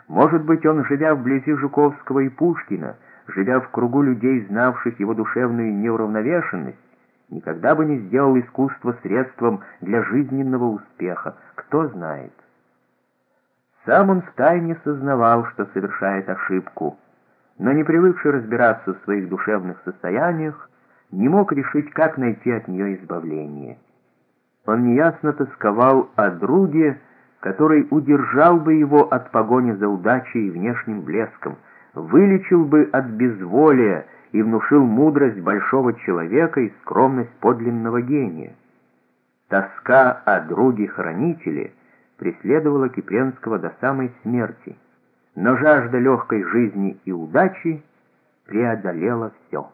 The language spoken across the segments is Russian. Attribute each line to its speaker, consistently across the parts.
Speaker 1: Может быть, он, живя вблизи Жуковского и Пушкина, живя в кругу людей, знавших его душевную неуравновешенность, никогда бы не сделал искусство средством для жизненного успеха. Кто знает? Сам он втайне сознавал, что совершает ошибку, но, не привыкший разбираться в своих душевных состояниях, не мог решить, как найти от нее избавление. Он неясно тосковал о друге, который удержал бы его от погони за удачей и внешним блеском, вылечил бы от безволия и внушил мудрость большого человека и скромность подлинного гения. Тоска о друге-хранителе преследовала Кипренского до самой смерти, но жажда легкой жизни и удачи преодолела все.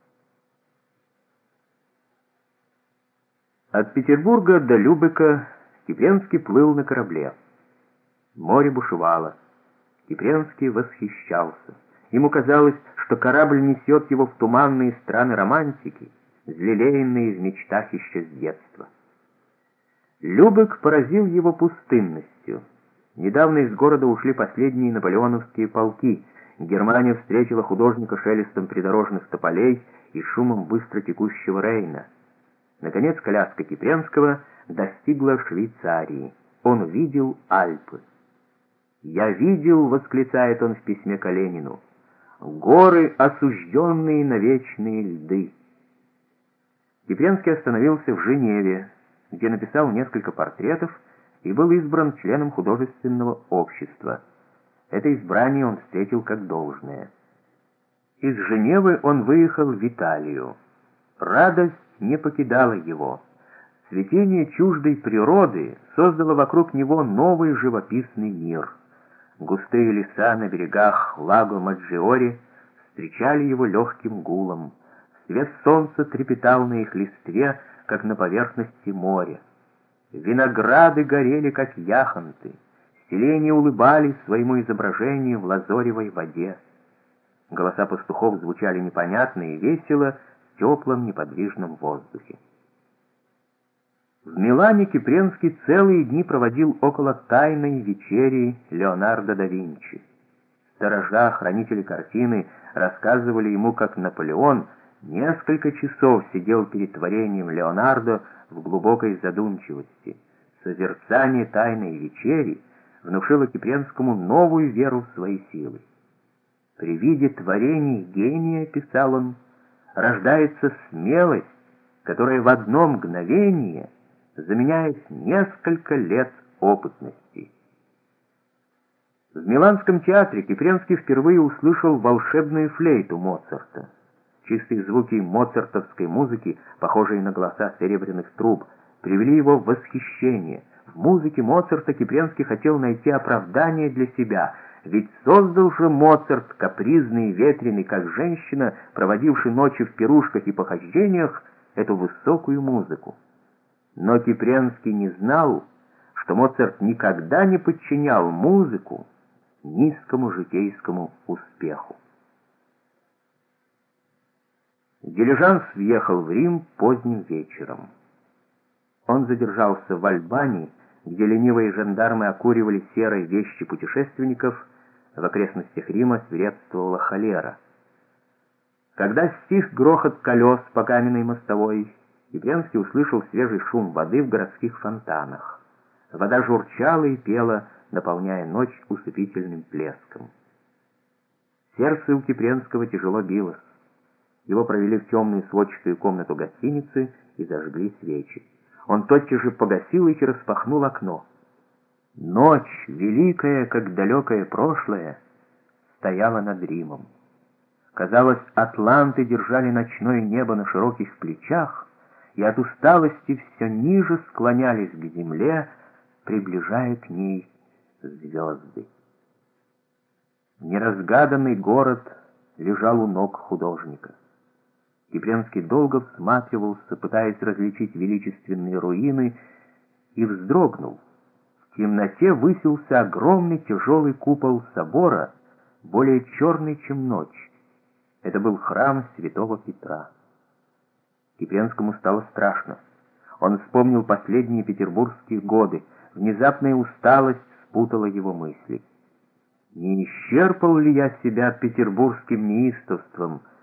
Speaker 1: От Петербурга до Любека Кипренский плыл на корабле. Море бушевало. Кипренский восхищался. Ему казалось, что корабль несет его в туманные страны романтики, взлелеянные в мечтах еще с детства. Любек поразил его пустынностью. Недавно из города ушли последние наполеоновские полки. Германия встретила художника шелестом придорожных тополей и шумом быстро текущего Рейна. Наконец коляска Кипренского достигла Швейцарии. Он видел Альпы. «Я видел», — восклицает он в письме к Ленину, — «горы, осужденные на вечные льды». Кипренский остановился в Женеве, где написал несколько портретов и был избран членом художественного общества. Это избрание он встретил как должное. Из Женевы он выехал в Италию. Радость не покидала его. Цветение чуждой природы создало вокруг него новый живописный мир. Густые леса на берегах Лаго Маджиори встречали его легким гулом. Свет солнца трепетал на их листве, как на поверхности моря. Винограды горели, как яхонты. Селения улыбались своему изображению в лазоревой воде. Голоса пастухов звучали непонятно и весело в теплом неподвижном воздухе. В Милане Кипренский целые дни проводил около тайной вечери Леонардо да Винчи. Сторожа, хранители картины, рассказывали ему, как Наполеон несколько часов сидел перед творением Леонардо в глубокой задумчивости. Созерцание тайной вечери внушило Кипренскому новую веру в свои силы. «При виде творений гения, — писал он, — рождается смелость, которая в одно мгновение заменяет несколько лет опытности». В Миланском театре Кипренский впервые услышал волшебную флейту Моцарта. Чистые звуки моцартовской музыки, похожие на голоса серебряных труб, привели его в восхищение. В музыке Моцарта Кипренский хотел найти оправдание для себя, ведь создал же Моцарт, капризный и ветреный, как женщина, проводивший ночи в пирушках и похождениях, эту высокую музыку. Но Кипренский не знал, что Моцарт никогда не подчинял музыку низкому житейскому успеху. Дилижанс въехал в Рим поздним вечером. Он задержался в Альбани, где ленивые жандармы окуривали серой вещи путешественников. В окрестностях Рима свирепствовала холера. Когда стих грохот колес по каменной мостовой, Кипренский услышал свежий шум воды в городских фонтанах. Вода журчала и пела, наполняя ночь усыпительным плеском. Сердце у Кипренского тяжело билось. Его провели в темную сводчатую комнату гостиницы и зажгли свечи. Он тотчас же погасил их и распахнул окно. Ночь, великая, как далекое прошлое, стояла над Римом. Казалось, атланты держали ночное небо на широких плечах и от усталости все ниже склонялись к земле, приближая к ней звезды. Неразгаданный город лежал у ног художника. Кипренский долго всматривался, пытаясь различить величественные руины, и вздрогнул. В темноте высился огромный тяжелый купол собора, более черный, чем ночь. Это был храм святого Петра. Кипренскому стало страшно. Он вспомнил последние петербургские годы. Внезапная усталость спутала его мысли. Не исчерпал ли я себя петербургским неистовством,